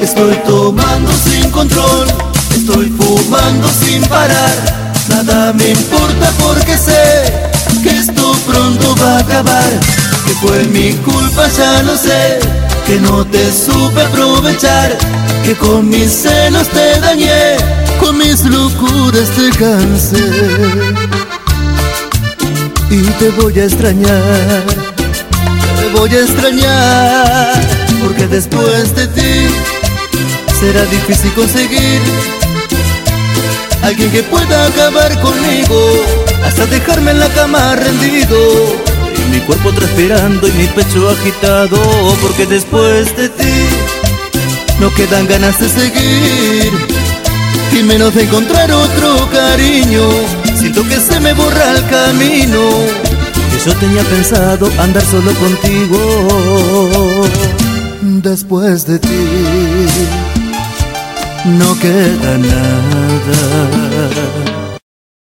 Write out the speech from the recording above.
Estoy tomando sin control, estoy fumando sin parar. Nada me importa porque sé que esto pronto va a acabar. Que fue mi culpa, ya lo sé, que no te supe aprovechar, que con mis celos te dañé, con mis locuras te cansé. Y te voy a extrañar, te voy a extrañar, porque después de ti será difícil conseguir alguien que pueda acabar conmigo, hasta dejarme en la cama rendido, y mi cuerpo transpirando y mi pecho agitado, porque después de ti no quedan ganas de seguir, y menos de encontrar otro cariño. Siento que se me borra el camino, que yo tenía pensado andar solo contigo. Después de ti no queda nada.